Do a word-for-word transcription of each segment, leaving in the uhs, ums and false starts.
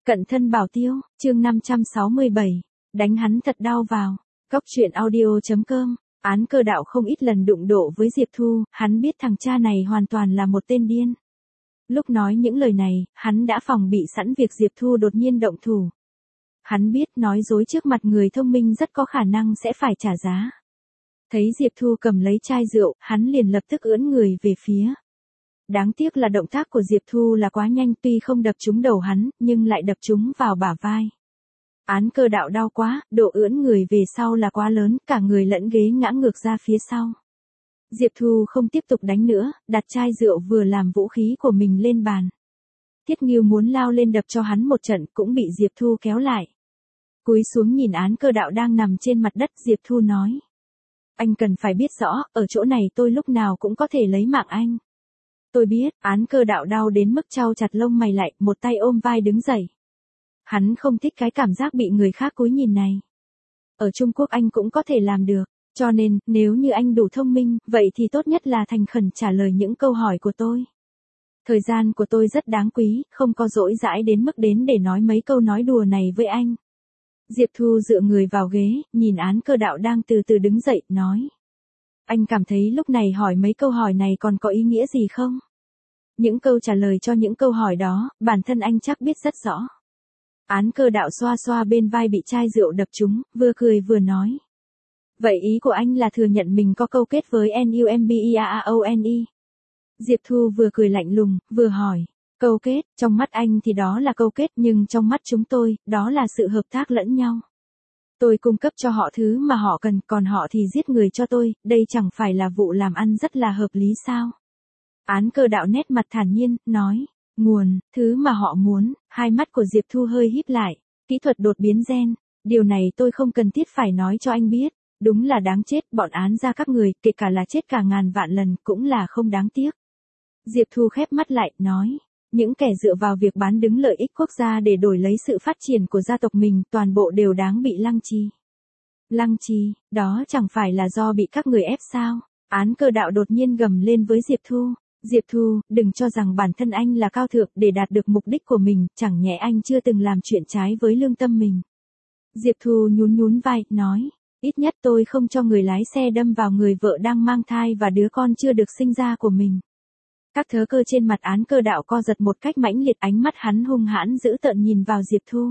Cận thân bảo tiêu, chương năm trăm sáu mươi bảy, đánh hắn thật đau vào. Cóc truyện audio chấm com, Án Cơ Đạo không ít lần đụng độ với Diệp Thu, hắn biết thằng cha này hoàn toàn là một tên điên. Lúc nói những lời này, hắn đã phòng bị sẵn việc Diệp Thu đột nhiên động thủ. Hắn biết nói dối trước mặt người thông minh rất có khả năng sẽ phải trả giá. Thấy Diệp Thu cầm lấy chai rượu, hắn liền lập tức ưỡn người về phía. Đáng tiếc là động tác của Diệp Thu là quá nhanh, tuy không đập trúng đầu hắn, nhưng lại đập trúng vào bả vai. Án Cơ Đạo đau quá, độ ưỡn người về sau là quá lớn, cả người lẫn ghế ngã ngược ra phía sau. Diệp Thu không tiếp tục đánh nữa, đặt chai rượu vừa làm vũ khí của mình lên bàn. Thiết Ngưu muốn lao lên đập cho hắn một trận, cũng bị Diệp Thu kéo lại. Cúi xuống nhìn Án Cơ Đạo đang nằm trên mặt đất, Diệp Thu nói. Anh cần phải biết rõ, ở chỗ này tôi lúc nào cũng có thể lấy mạng anh. Tôi biết. Án Cơ Đạo đau đến mức chau chặt lông mày lại, một tay ôm vai đứng dậy. Hắn không thích cái cảm giác bị người khác cúi nhìn này. Ở Trung Quốc anh cũng có thể làm được, cho nên, nếu như anh đủ thông minh, vậy thì tốt nhất là thành khẩn trả lời những câu hỏi của tôi. Thời gian của tôi rất đáng quý, không có dỗi dãi đến mức đến để nói mấy câu nói đùa này với anh. Diệp Thu dựa người vào ghế, nhìn Án Cơ Đạo đang từ từ đứng dậy, nói. Anh cảm thấy lúc này hỏi mấy câu hỏi này còn có ý nghĩa gì không? Những câu trả lời cho những câu hỏi đó, bản thân anh chắc biết rất rõ. Án Cơ Đạo xoa xoa bên vai bị chai rượu đập trúng, vừa cười vừa nói. Vậy ý của anh là thừa nhận mình có câu kết với Numbeaone. Diệp Thu vừa cười lạnh lùng, vừa hỏi. Câu kết, trong mắt anh thì đó là câu kết, nhưng trong mắt chúng tôi, đó là sự hợp tác lẫn nhau. Tôi cung cấp cho họ thứ mà họ cần, còn họ thì giết người cho tôi, đây chẳng phải là vụ làm ăn rất là hợp lý sao? Án Cơ Đạo nét mặt thản nhiên, nói. Nguồn, thứ mà họ muốn. Hai mắt của Diệp Thu hơi híp lại. Kỹ thuật đột biến gen. Điều này tôi không cần thiết phải nói cho anh biết. Đúng là đáng chết, bọn án ra các người, kể cả là chết cả ngàn vạn lần, cũng là không đáng tiếc. Diệp Thu khép mắt lại, nói. Những kẻ dựa vào việc bán đứng lợi ích quốc gia để đổi lấy sự phát triển của gia tộc mình, toàn bộ đều đáng bị lăng trì. Lăng trì, đó chẳng phải là do bị các người ép sao? Án Cơ Đạo đột nhiên gầm lên với Diệp Thu. Diệp Thu, đừng cho rằng bản thân anh là cao thượng để đạt được mục đích của mình, chẳng nhẽ anh chưa từng làm chuyện trái với lương tâm mình. Diệp Thu nhún nhún vai, nói, ít nhất tôi không cho người lái xe đâm vào người vợ đang mang thai và đứa con chưa được sinh ra của mình. Các thớ cơ trên mặt Án Cơ Đạo co giật một cách mãnh liệt, ánh mắt hắn hung hãn dữ tợn nhìn vào Diệp Thu.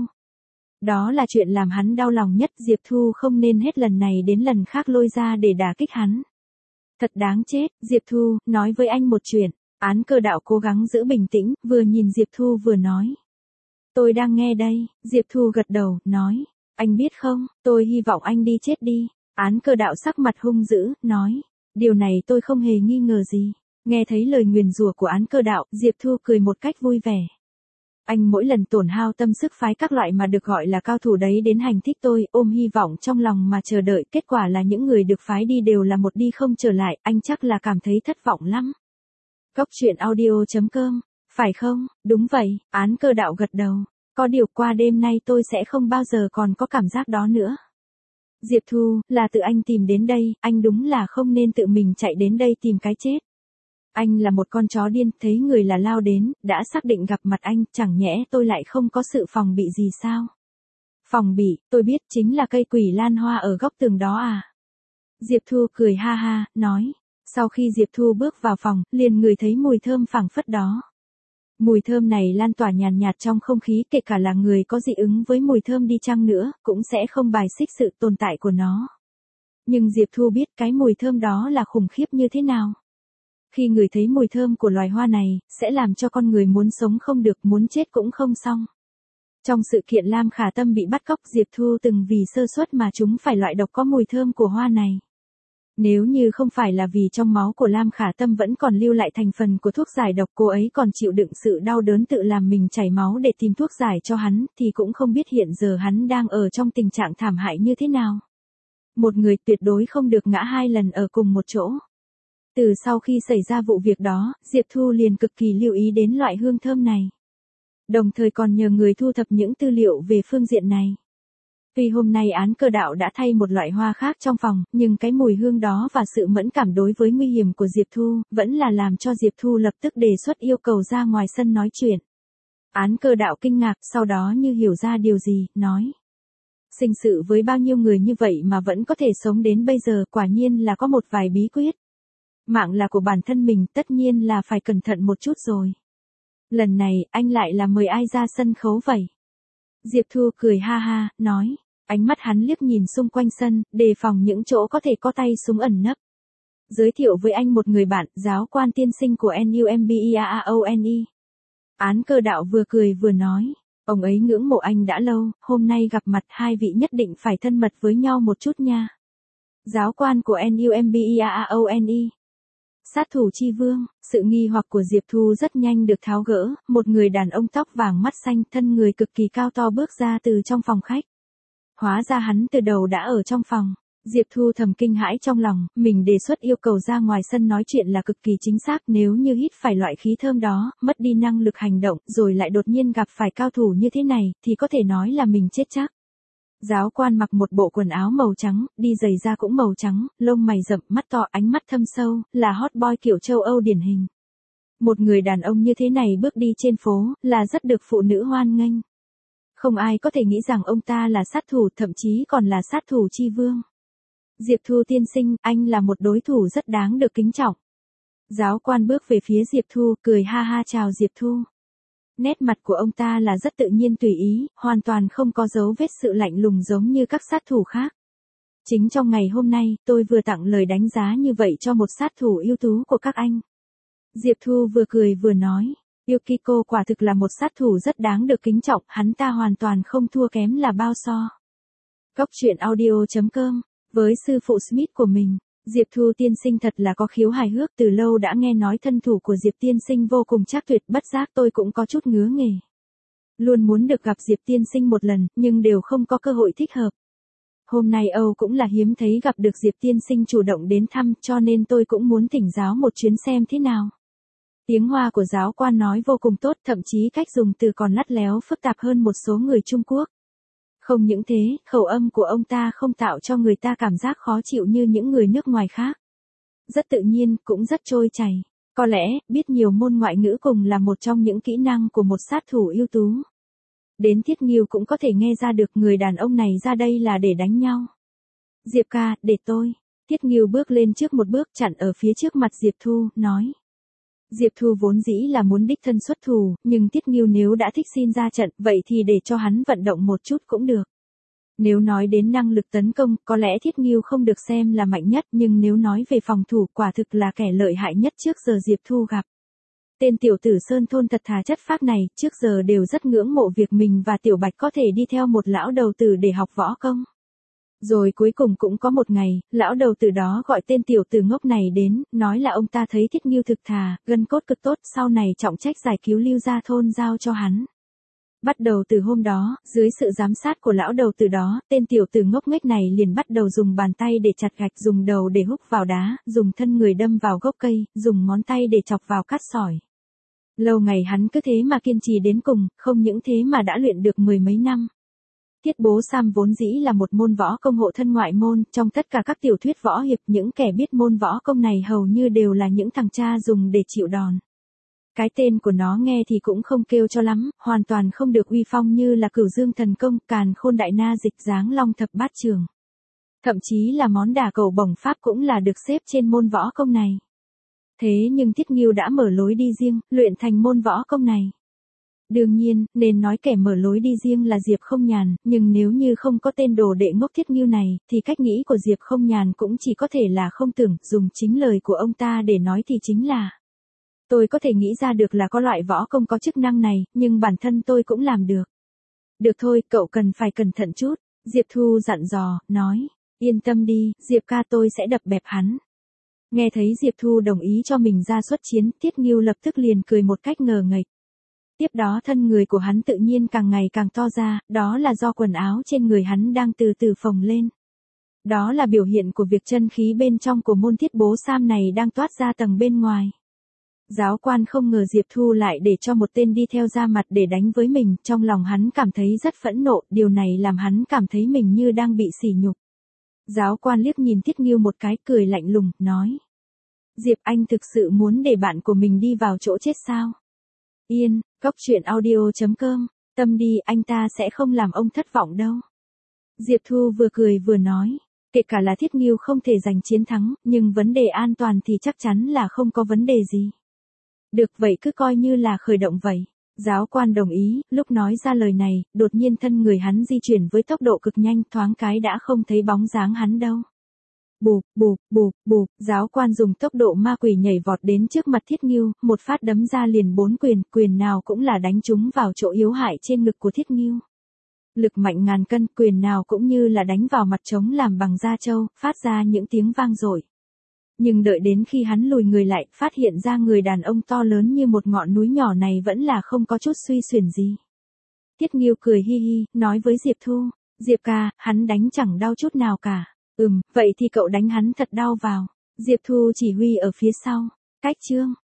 Đó là chuyện làm hắn đau lòng nhất, Diệp Thu không nên hết lần này đến lần khác lôi ra để đả kích hắn. Thật đáng chết, Diệp Thu, nói với anh một chuyện. Án Cơ Đạo cố gắng giữ bình tĩnh, vừa nhìn Diệp Thu vừa nói. Tôi đang nghe đây. Diệp Thu gật đầu, nói. Anh biết không, tôi hy vọng anh đi chết đi. Án Cơ Đạo sắc mặt hung dữ, nói. Điều này tôi không hề nghi ngờ gì. Nghe thấy lời nguyền rủa của Án Cơ Đạo, Diệp Thu cười một cách vui vẻ. Anh mỗi lần tổn hao tâm sức phái các loại mà được gọi là cao thủ đấy đến hành thích tôi, ôm hy vọng trong lòng mà chờ đợi, kết quả là những người được phái đi đều là một đi không trở lại, anh chắc là cảm thấy thất vọng lắm. Cóc truyện audio chấm com, phải không? Đúng vậy, Án Cơ Đạo gật đầu. Có điều qua đêm nay tôi sẽ không bao giờ còn có cảm giác đó nữa. Diệp Thu, là tự anh tìm đến đây, anh đúng là không nên tự mình chạy đến đây tìm cái chết. Anh là một con chó điên, thấy người là lao đến, đã xác định gặp mặt anh, chẳng nhẽ tôi lại không có sự phòng bị gì sao? Phòng bị, tôi biết, chính là cây quỷ lan hoa ở góc tường đó à? Diệp Thu cười ha ha, nói. Sau khi Diệp Thu bước vào phòng, liền ngửi thấy mùi thơm phảng phất đó. Mùi thơm này lan tỏa nhàn nhạt trong không khí, kể cả là người có dị ứng với mùi thơm đi chăng nữa, cũng sẽ không bài xích sự tồn tại của nó. Nhưng Diệp Thu biết cái mùi thơm đó là khủng khiếp như thế nào. Khi người thấy mùi thơm của loài hoa này, sẽ làm cho con người muốn sống không được, muốn chết cũng không xong. Trong sự kiện Lam Khả Tâm bị bắt cóc, Diệp Thu từng vì sơ suất mà chúng phải loại độc có mùi thơm của hoa này. Nếu như không phải là vì trong máu của Lam Khả Tâm vẫn còn lưu lại thành phần của thuốc giải độc, cô ấy còn chịu đựng sự đau đớn tự làm mình chảy máu để tìm thuốc giải cho hắn, thì cũng không biết hiện giờ hắn đang ở trong tình trạng thảm hại như thế nào. Một người tuyệt đối không được ngã hai lần ở cùng một chỗ. Từ sau khi xảy ra vụ việc đó, Diệp Thu liền cực kỳ lưu ý đến loại hương thơm này. Đồng thời còn nhờ người thu thập những tư liệu về phương diện này. Tuy hôm nay Án Cơ Đạo đã thay một loại hoa khác trong phòng, nhưng cái mùi hương đó và sự mẫn cảm đối với nguy hiểm của Diệp Thu, vẫn là làm cho Diệp Thu lập tức đề xuất yêu cầu ra ngoài sân nói chuyện. Án Cơ Đạo kinh ngạc, sau đó như hiểu ra điều gì, nói. Sinh sự với bao nhiêu người như vậy mà vẫn có thể sống đến bây giờ, quả nhiên là có một vài bí quyết. Mạng là của bản thân mình, tất nhiên là phải cẩn thận một chút rồi. Lần này, anh lại là mời ai ra sân khấu vậy? Diệp Thu cười ha ha, nói. Ánh mắt hắn liếc nhìn xung quanh sân, đề phòng những chỗ có thể có tay súng ẩn nấp. Giới thiệu với anh một người bạn, giáo quan tiên sinh của Numbeaone. Án Cơ Đạo vừa cười vừa nói. Ông ấy ngưỡng mộ anh đã lâu, hôm nay gặp mặt hai vị nhất định phải thân mật với nhau một chút nha. Giáo quan của Numbeaone. Sát thủ chi vương, sự nghi hoặc của Diệp Thu rất nhanh được tháo gỡ, một người đàn ông tóc vàng mắt xanh thân người cực kỳ cao to bước ra từ trong phòng khách. Hóa ra hắn từ đầu đã ở trong phòng. Diệp Thu thầm kinh hãi trong lòng, mình đề xuất yêu cầu ra ngoài sân nói chuyện là cực kỳ chính xác, nếu như hít phải loại khí thơm đó, mất đi năng lực hành động, rồi lại đột nhiên gặp phải cao thủ như thế này, thì có thể nói là mình chết chắc. Giáo quan mặc một bộ quần áo màu trắng, đi giày da cũng màu trắng, lông mày rậm, mắt to, ánh mắt thâm sâu, là hot boy kiểu châu Âu điển hình. Một người đàn ông như thế này bước đi trên phố, là rất được phụ nữ hoan nghênh. Không ai có thể nghĩ rằng ông ta là sát thủ, thậm chí còn là sát thủ chi vương. Diệp Thu tiên sinh, anh là một đối thủ rất đáng được kính trọng. Giáo quan bước về phía Diệp Thu, cười ha ha chào Diệp Thu. Nét mặt của ông ta là rất tự nhiên tùy ý, hoàn toàn không có dấu vết sự lạnh lùng giống như các sát thủ khác. Chính trong ngày hôm nay, tôi vừa tặng lời đánh giá như vậy cho một sát thủ ưu tú của các anh. Diệp Thu vừa cười vừa nói, Yukiko quả thực là một sát thủ rất đáng được kính trọng, hắn ta hoàn toàn không thua kém là bao so. Góc truyện audio chấm com, với sư phụ Smith của mình, Diệp Thu tiên sinh thật là có khiếu hài hước, từ lâu đã nghe nói thân thủ của Diệp tiên sinh vô cùng chắc tuyệt, bất giác tôi cũng có chút ngứa nghề. Luôn muốn được gặp Diệp tiên sinh một lần, nhưng đều không có cơ hội thích hợp. Hôm nay Âu cũng là hiếm thấy gặp được Diệp tiên sinh chủ động đến thăm, cho nên tôi cũng muốn thỉnh giáo một chuyến xem thế nào. Tiếng Hoa của giáo quan nói vô cùng tốt, thậm chí cách dùng từ còn lắt léo phức tạp hơn một số người Trung Quốc. Không những thế, khẩu âm của ông ta không tạo cho người ta cảm giác khó chịu như những người nước ngoài khác. Rất tự nhiên, cũng rất trôi chảy. Có lẽ, biết nhiều môn ngoại ngữ cùng là một trong những kỹ năng của một sát thủ ưu tú. Đến Thiết Nghiêu cũng có thể nghe ra được người đàn ông này ra đây là để đánh nhau. Diệp ca, để tôi. Thiết Nghiêu bước lên trước một bước chặn ở phía trước mặt Diệp Thu, nói. Diệp Thu vốn dĩ là muốn đích thân xuất thủ, nhưng Tiết Nghiêu nếu đã thích xin ra trận, vậy thì để cho hắn vận động một chút cũng được. Nếu nói đến năng lực tấn công, có lẽ Thiết Nghiêu không được xem là mạnh nhất, nhưng nếu nói về phòng thủ, quả thực là kẻ lợi hại nhất trước giờ Diệp Thu gặp. Tên tiểu tử Sơn Thôn thật thà chất phác này, trước giờ đều rất ngưỡng mộ việc mình và Tiểu Bạch có thể đi theo một lão đầu tử để học võ công. Rồi cuối cùng cũng có một ngày, lão đầu tử đó gọi tên tiểu tử ngốc này đến, nói là ông ta thấy Thiết Nghiêu thực thà, gân cốt cực tốt, sau này trọng trách giải cứu Lưu Gia Thôn giao cho hắn. Bắt đầu từ hôm đó, dưới sự giám sát của lão đầu tử đó, tên tiểu tử ngốc nghếch này liền bắt đầu dùng bàn tay để chặt gạch, dùng đầu để húc vào đá, dùng thân người đâm vào gốc cây, dùng ngón tay để chọc vào cát sỏi. Lâu ngày hắn cứ thế mà kiên trì đến cùng, không những thế mà đã luyện được mười mấy năm. Thiết Bố Sam vốn dĩ là một môn võ công hộ thân ngoại môn, trong tất cả các tiểu thuyết võ hiệp, những kẻ biết môn võ công này hầu như đều là những thằng cha dùng để chịu đòn. Cái tên của nó nghe thì cũng không kêu cho lắm, hoàn toàn không được uy phong như là Cửu Dương Thần Công, Càn Khôn Đại Na Dịch, Giáng Long Thập Bát Trường. Thậm chí là món đả cầu bổng pháp cũng là được xếp trên môn võ công này. Thế nhưng Thiết Nghiêu đã mở lối đi riêng, luyện thành môn võ công này. Đương nhiên, nên nói kẻ mở lối đi riêng là Diệp Không Nhàn, nhưng nếu như không có tên đồ đệ ngốc Thiết Nghiêu này, thì cách nghĩ của Diệp Không Nhàn cũng chỉ có thể là không tưởng, dùng chính lời của ông ta để nói thì chính là: tôi có thể nghĩ ra được là có loại võ công có chức năng này, nhưng bản thân tôi cũng làm được. Được thôi, cậu cần phải cẩn thận chút, Diệp Thu dặn dò, nói, yên tâm đi, Diệp ca tôi sẽ đập bẹp hắn. Nghe thấy Diệp Thu đồng ý cho mình ra xuất chiến, Thiết Nghiêu lập tức liền cười một cách ngờ nghệch. Tiếp đó thân người của hắn tự nhiên càng ngày càng to ra, đó là do quần áo trên người hắn đang từ từ phồng lên. Đó là biểu hiện của việc chân khí bên trong của môn Thiết Bố Sam này đang toát ra tầng bên ngoài. Giáo quan không ngờ Diệp Thu lại để cho một tên đi theo ra mặt để đánh với mình, trong lòng hắn cảm thấy rất phẫn nộ, điều này làm hắn cảm thấy mình như đang bị sỉ nhục. Giáo quan liếc nhìn Thiết Nghiêu một cái, cười lạnh lùng, nói: Diệp, anh thực sự muốn để bạn của mình đi vào chỗ chết sao? Yên, cốc truyện audio chấm com, tâm đi, anh ta sẽ không làm ông thất vọng đâu. Diệp Thu vừa cười vừa nói, kể cả là Thiết Nghiêu không thể giành chiến thắng, nhưng vấn đề an toàn thì chắc chắn là không có vấn đề gì. Được vậy cứ coi như là khởi động vậy. Giáo quan đồng ý, lúc nói ra lời này, đột nhiên thân người hắn di chuyển với tốc độ cực nhanh, thoáng cái đã không thấy bóng dáng hắn đâu. Bụp, bụp, bụp, bụp, giáo quan dùng tốc độ ma quỷ nhảy vọt đến trước mặt Thiết Nghiêu, một phát đấm ra liền bốn quyền, quyền nào cũng là đánh trúng vào chỗ yếu hại trên ngực của Thiết Nghiêu. Lực mạnh ngàn cân, quyền nào cũng như là đánh vào mặt trống làm bằng da trâu, phát ra những tiếng vang dội. Nhưng đợi đến khi hắn lùi người lại, phát hiện ra người đàn ông to lớn như một ngọn núi nhỏ này vẫn là không có chút suy xuyển gì. Thiết Nghiêu cười hi hi, nói với Diệp Thu, Diệp ca, hắn đánh chẳng đau chút nào cả. Ừm, vậy thì cậu đánh hắn thật đau vào. Diệp Thu chỉ huy ở phía sau. Cách chương.